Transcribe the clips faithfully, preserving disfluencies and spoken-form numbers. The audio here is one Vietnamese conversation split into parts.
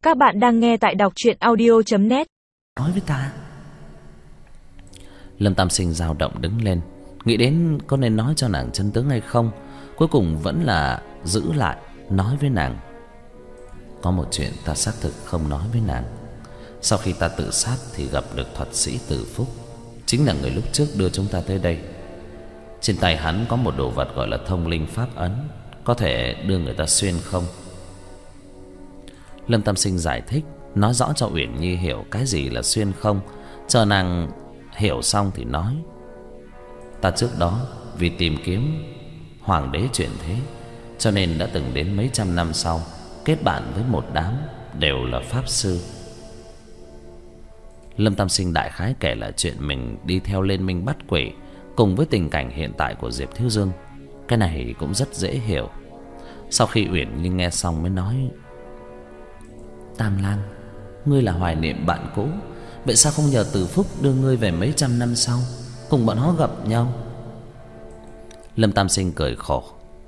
Các bạn đang nghe tại đọc truyện audio chấm net. Nói với ta. Lâm Tam Sinh dao động đứng lên, nghĩ đến có nên nói cho nàng chân tướng hay không. Cuối cùng vẫn là giữ lại, nói với nàng. Có một chuyện ta xác thực không nói với nàng. Sau khi ta tự sát thì gặp được thuật sĩ Từ Phúc, chính là người lúc trước đưa chúng ta tới đây. Trên tay hắn có một đồ vật gọi là thông linh pháp ấn, có thể đưa người ta xuyên không. Lâm Tam Sinh giải thích, nói rõ cho Uyển Nhi hiểu cái gì là xuyên không. Chờ nàng hiểu xong thì nói: Ta trước đó vì tìm kiếm hoàng đế chuyển thế, cho nên đã từng đến mấy trăm năm sau kết bạn với một đám đều là pháp sư. Lâm Tam Sinh đại khái kể lại chuyện mình đi theo liên minh bắt quỷ, cùng với tình cảnh hiện tại của Diệp Thiếu Dương. Cái này cũng rất dễ hiểu. Sau khi Uyển Nhi nghe xong mới nói: Tam Lang, ngươi là hoài niệm bạn cũ, vậy sao không nhờ Từ Phúc đưa ngươi về mấy trăm năm sau, cùng bọn họ gặp nhau? Lâm Tam Sinh cười khổ.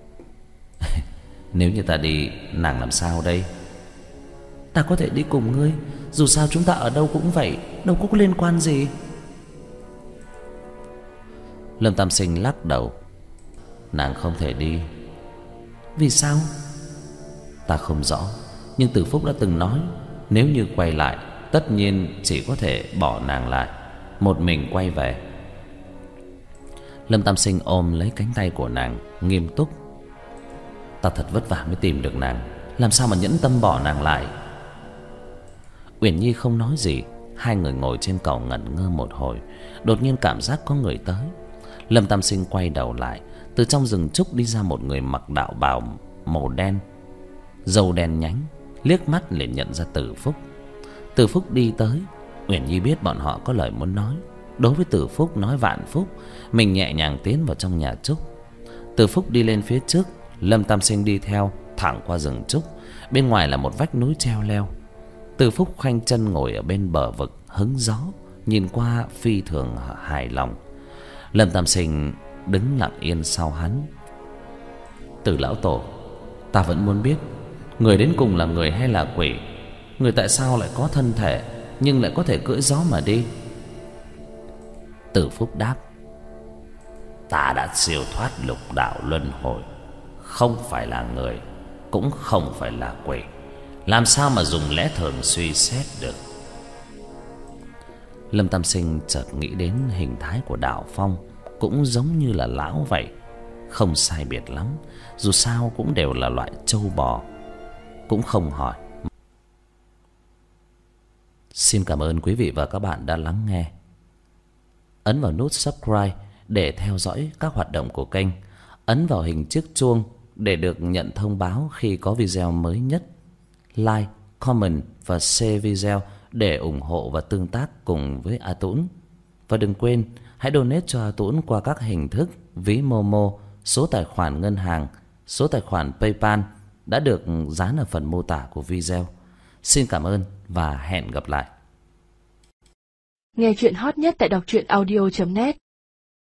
Nếu như ta đi, nàng làm sao đây? Ta có thể đi cùng ngươi, dù sao chúng ta ở đâu cũng vậy, đâu có liên quan gì. Lâm Tam Sinh lắc đầu. Nàng không thể đi. Vì sao? Ta không rõ, nhưng Từ Phúc đã từng nói, nếu như quay lại, tất nhiên chỉ có thể bỏ nàng lại, một mình quay về. Lâm Tam Sinh ôm lấy cánh tay của nàng, nghiêm túc. Ta thật vất vả mới tìm được nàng, làm sao mà nhẫn tâm bỏ nàng lại? Uyển Nhi không nói gì. Hai người ngồi trên cầu ngẩn ngơ một hồi. Đột nhiên cảm giác có người tới. Lâm Tam Sinh quay đầu lại. Từ trong rừng trúc đi ra một người mặc đạo bào màu đen, râu đen nhánh, liếc mắt liền nhận ra Từ Phúc. Từ Phúc đi tới. Uyển Nhi biết bọn họ có lời muốn nói. Đối với Từ Phúc nói vạn phúc. Mình nhẹ nhàng tiến vào trong nhà trúc. Từ Phúc đi lên phía trước, Lâm Tam Sinh đi theo, thẳng qua rừng trúc. Bên ngoài là một vách núi treo leo. Từ Phúc khoanh chân ngồi ở bên bờ vực, hứng gió, nhìn qua phi thường hài lòng. Lâm Tam Sinh đứng lặng yên sau hắn. Từ lão tổ, ta vẫn muốn biết, người đến cùng là người hay là quỷ? Người tại sao lại có thân thể, nhưng lại có thể cưỡi gió mà đi? Từ Phúc đáp: Ta đã siêu thoát lục đạo luân hồi, không phải là người, cũng không phải là quỷ, làm sao mà dùng lẽ thường suy xét được? Lâm Tam Sinh chợt nghĩ đến hình thái của Đạo Phong, cũng giống như là lão vậy, không sai biệt lắm, dù sao cũng đều là loại trâu bò. Cũng không hỏi. Xin cảm ơn quý vị và các bạn đã lắng nghe. Ấn vào nút subscribe để theo dõi các hoạt động của kênh. Ấn vào hình chiếc chuông để được nhận thông báo khi có video mới nhất. Like, comment và share video để ủng hộ và tương tác cùng với A Tũng. Và đừng quên hãy donate cho A Tũng qua các hình thức ví Momo, số tài khoản ngân hàng, số tài khoản PayPal đã được dán ở phần mô tả của video. Xin cảm ơn và hẹn gặp lại. Nghe chuyện hot nhất tại đọc truyện audio chấm net.